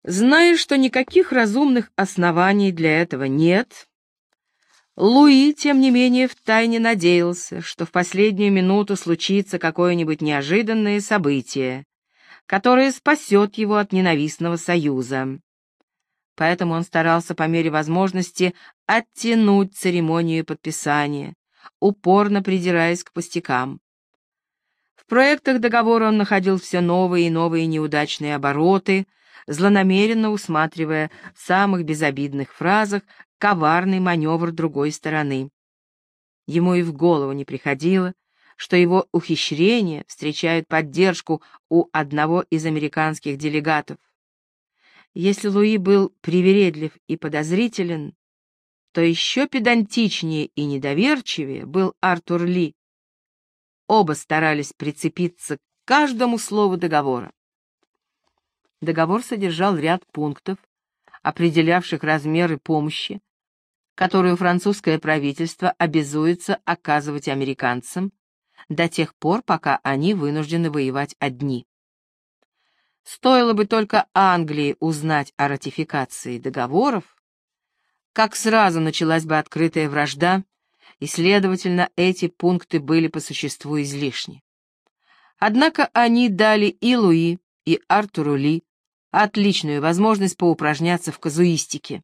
Зная, что никаких разумных оснований для этого нет, Луи, тем не менее, втайне надеялся, что в последнюю минуту случится какое-нибудь неожиданное событие, которое спасет его от ненавистного союза. Поэтому он старался по мере возможности оттянуть церемонию подписания, упорно придираясь к пустякам. В проектах договора он находил все новые и новые неудачные обороты, злонамеренно усматривая в самых безобидных фразах коварный маневр другой стороны. Ему и в голову не приходило, что его ухищрения встречают поддержку у одного из американских делегатов. Если Луи был привередлив и подозрителен, то еще педантичнее и недоверчивее был Артур Ли. Оба старались прицепиться к каждому слову договора. Договор содержал ряд пунктов, определявших размеры помощи, которую французское правительство обязуется оказывать американцам до тех пор, пока они вынуждены воевать одни. Стоило бы только Англии узнать о ратификации договоров, как сразу началась бы открытая вражда, и, следовательно, эти пункты были по существу излишни. Однако они дали и Луи, и Артуру Ли отличную возможность поупражняться в казуистике.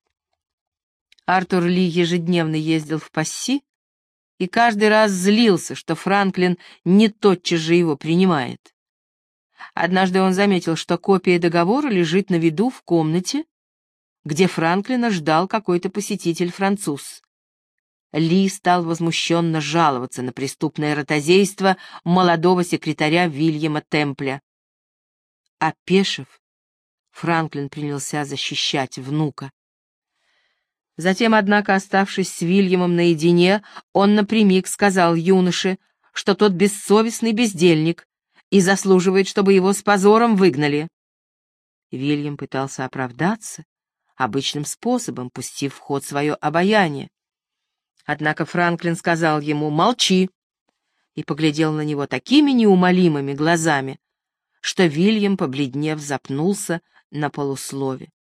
Артур Ли ежедневно ездил в Пасси и каждый раз злился, что Франклин не тотчас же его принимает. Однажды он заметил, что копия договора лежит на виду в комнате, где Франклина ждал какой-то посетитель-француз. Ли стал возмущенно жаловаться на преступное ротозейство молодого секретаря Вильяма Темпля. Опешив, Франклин принялся защищать внука. Затем, однако, оставшись с Вильямом наедине, он напрямик сказал юноше, что тот бессовестный бездельник и заслуживает, чтобы его с позором выгнали. Вильям пытался оправдаться обычным способом, пустив в ход свое обаяние. Однако Франклин сказал ему «молчи» и поглядел на него такими неумолимыми глазами, что Вильям, побледнев, запнулся на полуслове.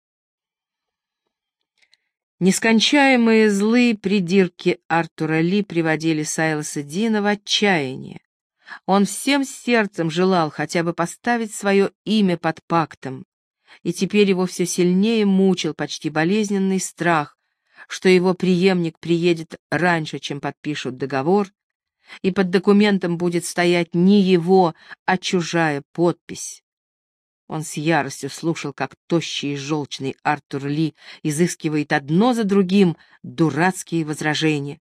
Нескончаемые злые придирки Артура Ли приводили Сайлоса Дина в отчаяние. Он всем сердцем желал хотя бы поставить свое имя под пактом, и теперь его все сильнее мучил почти болезненный страх, что его преемник приедет раньше, чем подпишут договор, и под документом будет стоять не его, а чужая подпись. Он с яростью слушал, как тощий и желчный Артур Ли изыскивает одно за другим дурацкие возражения.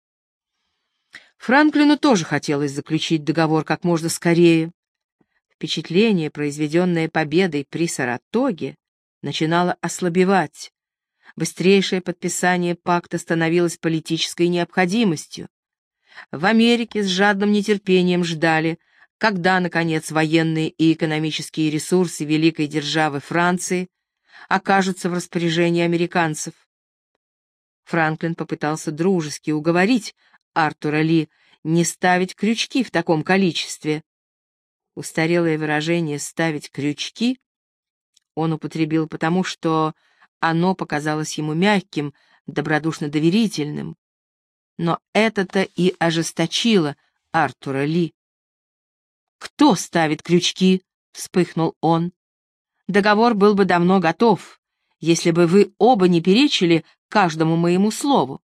Франклину тоже хотелось заключить договор как можно скорее. Впечатление, произведенное победой при Саратоге, начинало ослабевать. Быстрейшее подписание пакта становилось политической необходимостью. В Америке с жадным нетерпением ждали, когда, наконец, военные и экономические ресурсы великой державы Франции окажутся в распоряжении американцев. Франклин попытался дружески уговорить Артура Ли не ставить крючки в таком количестве. Устарелое выражение «ставить крючки» он употребил потому, что оно показалось ему мягким, добродушно-доверительным. Но это-то и ожесточило Артура Ли. «Кто ставит крючки?» — вспыхнул он. «Договор был бы давно готов, если бы вы оба не перечили каждому моему слову».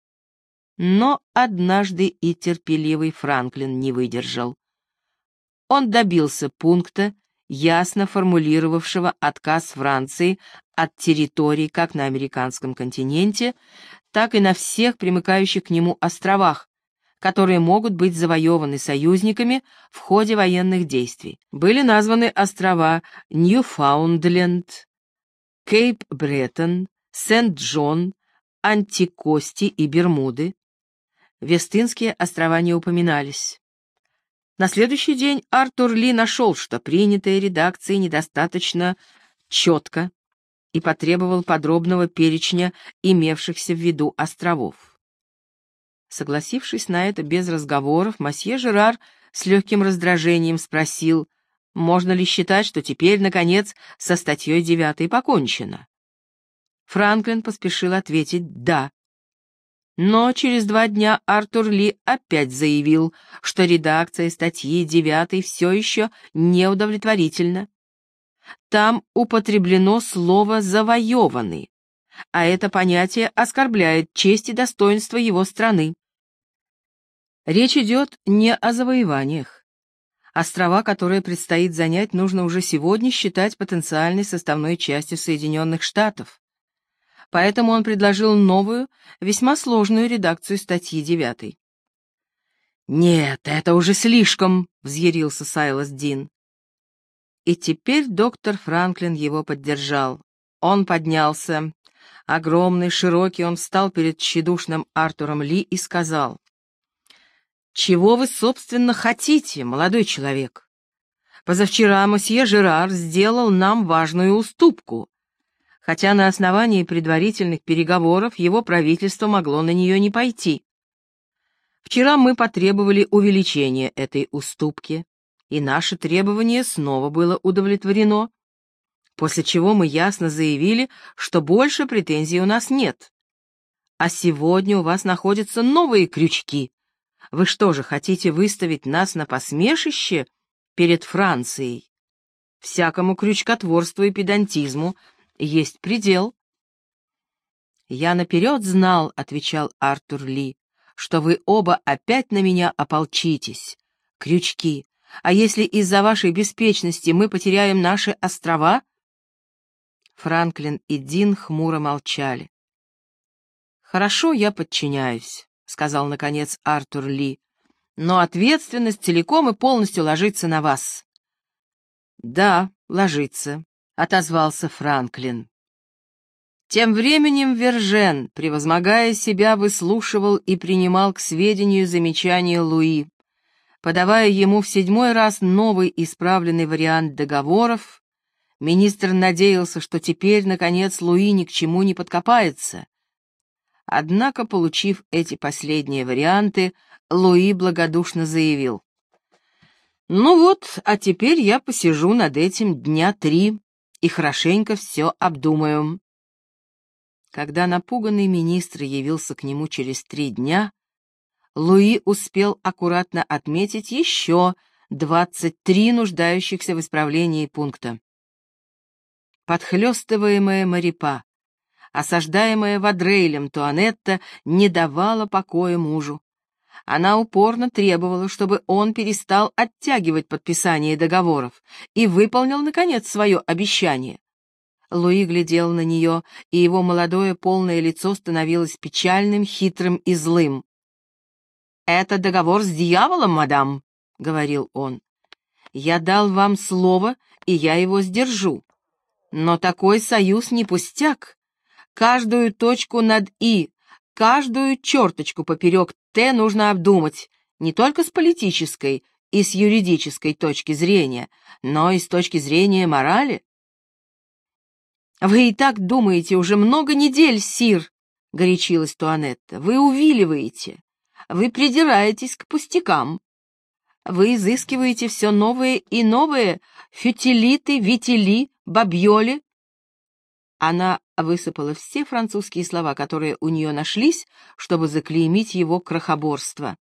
Но однажды и терпеливый Франклин не выдержал. Он добился пункта, ясно формулировавшего отказ Франции от территорий как на американском континенте, так и на всех примыкающих к нему островах, которые могут быть завоеваны союзниками в ходе военных действий. Были названы острова Ньюфаундленд, Кейп-Бреттон, Сент-Джон, Антикости и Бермуды. Вестынские острова не упоминались. На следующий день Артур Ли нашел, что принятая редакцией недостаточно четко, и потребовал подробного перечня имевшихся в виду островов. Согласившись на это без разговоров, мосье Жерар с легким раздражением спросил, Можно ли считать, что теперь, наконец, со статьей 9 покончено? Франклин поспешил ответить «да». Но через 2 дня Артур Ли опять заявил, что редакция статьи 9 все еще неудовлетворительна. Там употреблено слово «завоеванный», а это понятие оскорбляет честь и достоинство его страны. Речь идет не о завоеваниях. Острова, которые предстоит занять, нужно уже сегодня считать потенциальной составной частью Соединенных Штатов. Поэтому он предложил новую, весьма сложную редакцию статьи 9. «Нет, это уже слишком», — взъярился Сайлас Дин. И теперь доктор Франклин его поддержал. Он поднялся. Огромный, широкий, он встал перед тщедушным Артуром Ли и сказал: «Чего вы, собственно, хотите, молодой человек? Позавчера мосье Жерар сделал нам важную уступку, хотя на основании предварительных переговоров его правительство могло на нее не пойти. Вчера мы потребовали увеличения этой уступки, и наше требование снова было удовлетворено, после чего мы ясно заявили, что больше претензий у нас нет. А сегодня у вас находятся новые крючки. Вы что же, хотите выставить нас на посмешище перед Францией? Всякому крючкотворству и педантизму есть предел». «Я наперед знал, — отвечал Артур Ли, — что вы оба опять на меня ополчитесь. Крючки. А если из-за вашей беспечности мы потеряем наши острова?» Франклин и Дин хмуро молчали. «Хорошо, я подчиняюсь», — сказал, наконец, Артур Ли, — «но ответственность целиком и полностью ложится на вас». «Да, ложится», — отозвался Франклин. Тем временем Вержен, превозмогая себя, выслушивал и принимал к сведению замечания Луи. Подавая ему в 7-й раз новый исправленный вариант договоров, министр надеялся, что теперь, наконец, Луи ни к чему не подкопается. Однако, получив эти последние варианты, Луи благодушно заявил: «Ну вот, а теперь я посижу над этим дня 3 и хорошенько все обдумаю». Когда напуганный министр явился к нему через 3 дня, Луи успел аккуратно отметить еще 23 нуждающихся в исправлении пункта. Подхлёстываемая Марипа, осаждаемая Вадрейлем Туанетта, не давала покоя мужу. Она упорно требовала, чтобы он перестал оттягивать подписание договоров и выполнил, наконец, свое обещание. Луи глядел на нее, и его молодое полное лицо становилось печальным, хитрым и злым. «Это договор с дьяволом, мадам», — говорил он. «Я дал вам слово, и я его сдержу. Но такой союз не пустяк. Каждую точку над «и», каждую черточку поперек «т» нужно обдумать, не только с политической и с юридической точки зрения, но и с точки зрения морали». «Вы и так думаете уже много недель, сир», — горячилась Туанетта. «Вы увиливаете, вы придираетесь к пустякам. Вы изыскиваете все новые и новые фютилиты, вители, бабьоли». Она высыпала все французские слова, которые у нее нашлись, чтобы заклеймить его крохоборство.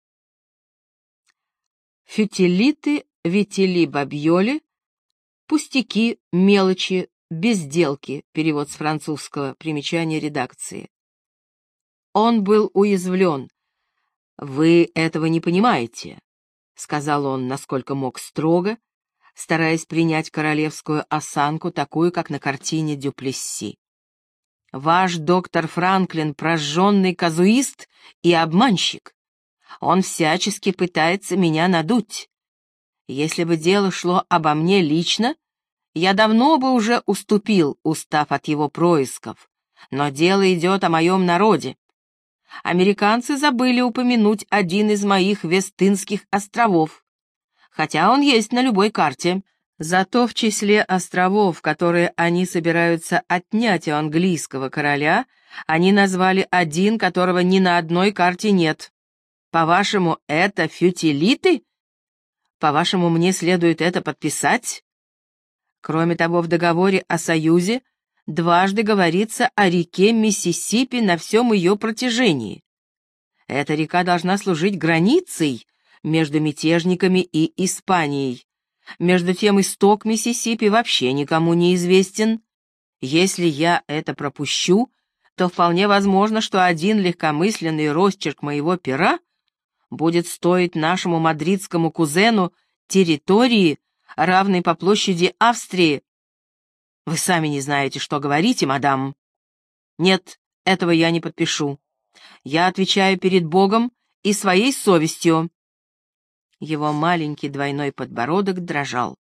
Фютилиты, вители, бабьоли, пустяки, мелочи, безделки, перевод с французского, примечание редакции. Он был уязвлен. «Вы этого не понимаете», — сказал он, насколько мог строго, стараясь принять королевскую осанку, такую, как на картине Дюплесси. «Ваш доктор Франклин — прожженный казуист и обманщик. Он всячески пытается меня надуть. Если бы дело шло обо мне лично, я давно бы уже уступил, устав от его происков. Но дело идет о моем народе. Американцы забыли упомянуть один из моих Вестынских островов, хотя он есть на любой карте. Зато в числе островов, которые они собираются отнять у английского короля, они назвали один, которого ни на одной карте нет. По-вашему, это фютилиты? По-вашему, мне следует это подписать? Кроме того, в договоре о союзе дважды говорится о реке Миссисипи на всем ее протяжении. Эта река должна служить границей между мятежниками и Испанией. Между тем, исток Миссисипи вообще никому не известен. Если я это пропущу, то вполне возможно, что один легкомысленный росчерк моего пера будет стоить нашему мадридскому кузену территории, равной по площади Австрии. Вы сами не знаете, что говорите, мадам. Нет, этого я не подпишу. Я отвечаю перед Богом и своей совестью. Его маленький двойной подбородок дрожал.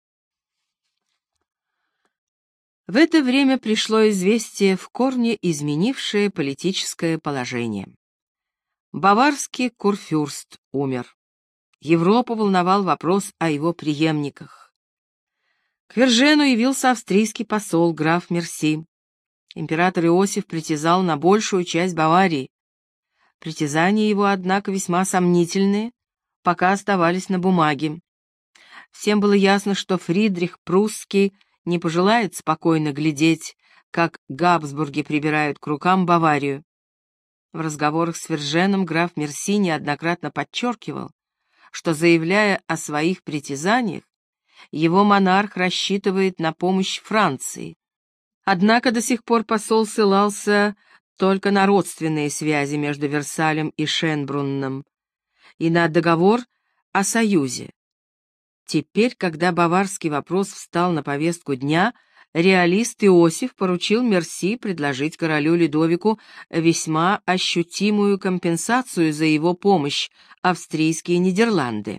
В это время пришло известие, в корне изменившее политическое положение. Баварский курфюрст умер. Европу волновал вопрос о его преемниках. К Вержену явился австрийский посол граф Мерси. Император Иосиф притязал на большую часть Баварии. Притязания его, однако, весьма сомнительные, пока оставались на бумаге. Всем было ясно, что Фридрих Прусский не пожелает спокойно глядеть, как Габсбурги прибирают к рукам Баварию. В разговорах с Верженом граф Мерси неоднократно подчеркивал, что, заявляя о своих притязаниях, его монарх рассчитывает на помощь Франции. Однако до сих пор посол ссылался только на родственные связи между Версалем и Шенбрунном и на договор о союзе. Теперь, когда баварский вопрос встал на повестку дня, реалист Иосиф поручил Мерси предложить королю Людовику весьма ощутимую компенсацию за его помощь австрийские Нидерланды.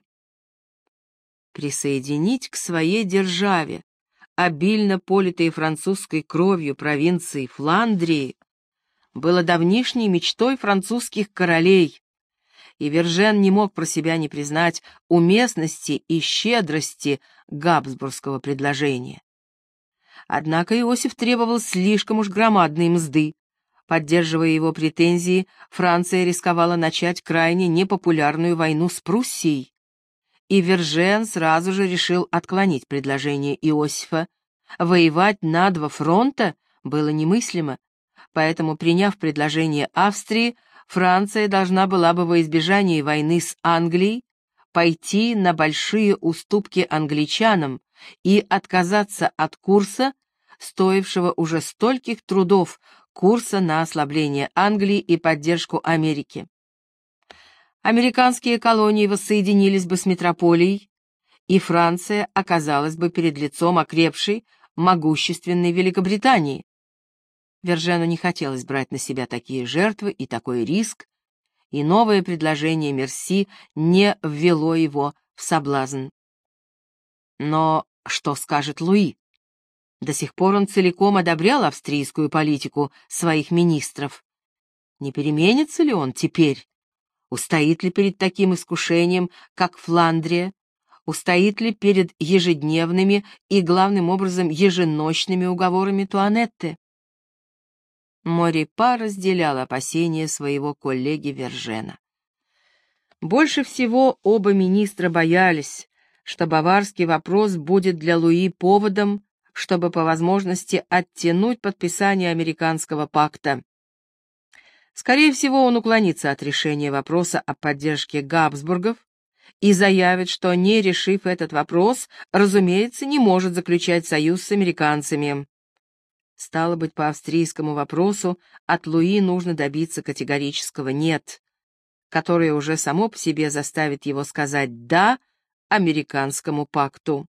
Присоединить к своей державе обильно политые французской кровью провинции Фландрии было давнишней мечтой французских королей, и Вержен не мог про себя не признать уместности и щедрости габсбургского предложения. Однако Иосиф требовал слишком уж громадной мзды. Поддерживая его претензии, Франция рисковала начать крайне непопулярную войну с Пруссией. И Вержен сразу же решил отклонить предложение Иосифа. Воевать на два фронта было немыслимо, поэтому, приняв предложение Австрии, Франция должна была бы во избежание войны с Англией пойти на большие уступки англичанам и отказаться от курса, стоившего уже стольких трудов, курса на ослабление Англии и поддержку Америки. Американские колонии воссоединились бы с метрополией, и Франция оказалась бы перед лицом окрепшей, могущественной Великобритании. Вержену не хотелось брать на себя такие жертвы и такой риск, и новое предложение Мерси не ввело его в соблазн. Но что скажет Луи? До сих пор он целиком одобрял австрийскую политику своих министров. Не переменится ли он теперь? Устоит ли перед таким искушением, как Фландрия? Устоит ли перед ежедневными и, главным образом, еженочными уговорами Туанетты? Морипа разделял опасения своего коллеги Вержена. Больше всего оба министра боялись, что баварский вопрос будет для Луи поводом, чтобы по возможности оттянуть подписание американского пакта. Скорее всего, он уклонится от решения вопроса о поддержке Габсбургов и заявит, что, не решив этот вопрос, разумеется, не может заключать союз с американцами. Стало быть, по австрийскому вопросу от Луи нужно добиться категорического «нет», которое уже само по себе заставит его сказать «да» американскому пакту.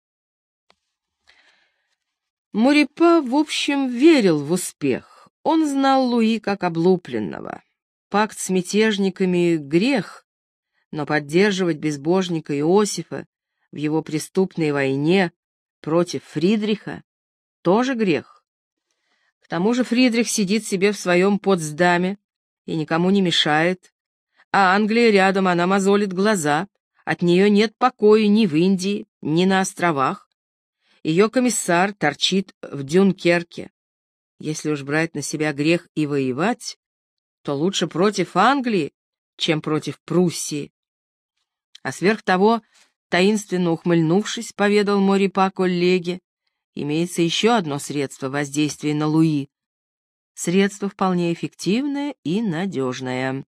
Морипа, в общем, верил в успех. Он знал Луи как облупленного. Пакт с мятежниками — грех, но поддерживать безбожника Иосифа в его преступной войне против Фридриха — тоже грех. К тому же Фридрих сидит себе в своем Потсдаме и никому не мешает, а Англия рядом, она мозолит глаза, от нее нет покоя ни в Индии, ни на островах. Ее комиссар торчит в Дюнкерке. Если уж брать на себя грех и воевать, то лучше против Англии, чем против Пруссии. А сверх того, таинственно ухмыльнувшись, поведал Морипа коллеге, имеется еще одно средство воздействия на Луи. Средство вполне эффективное и надежное.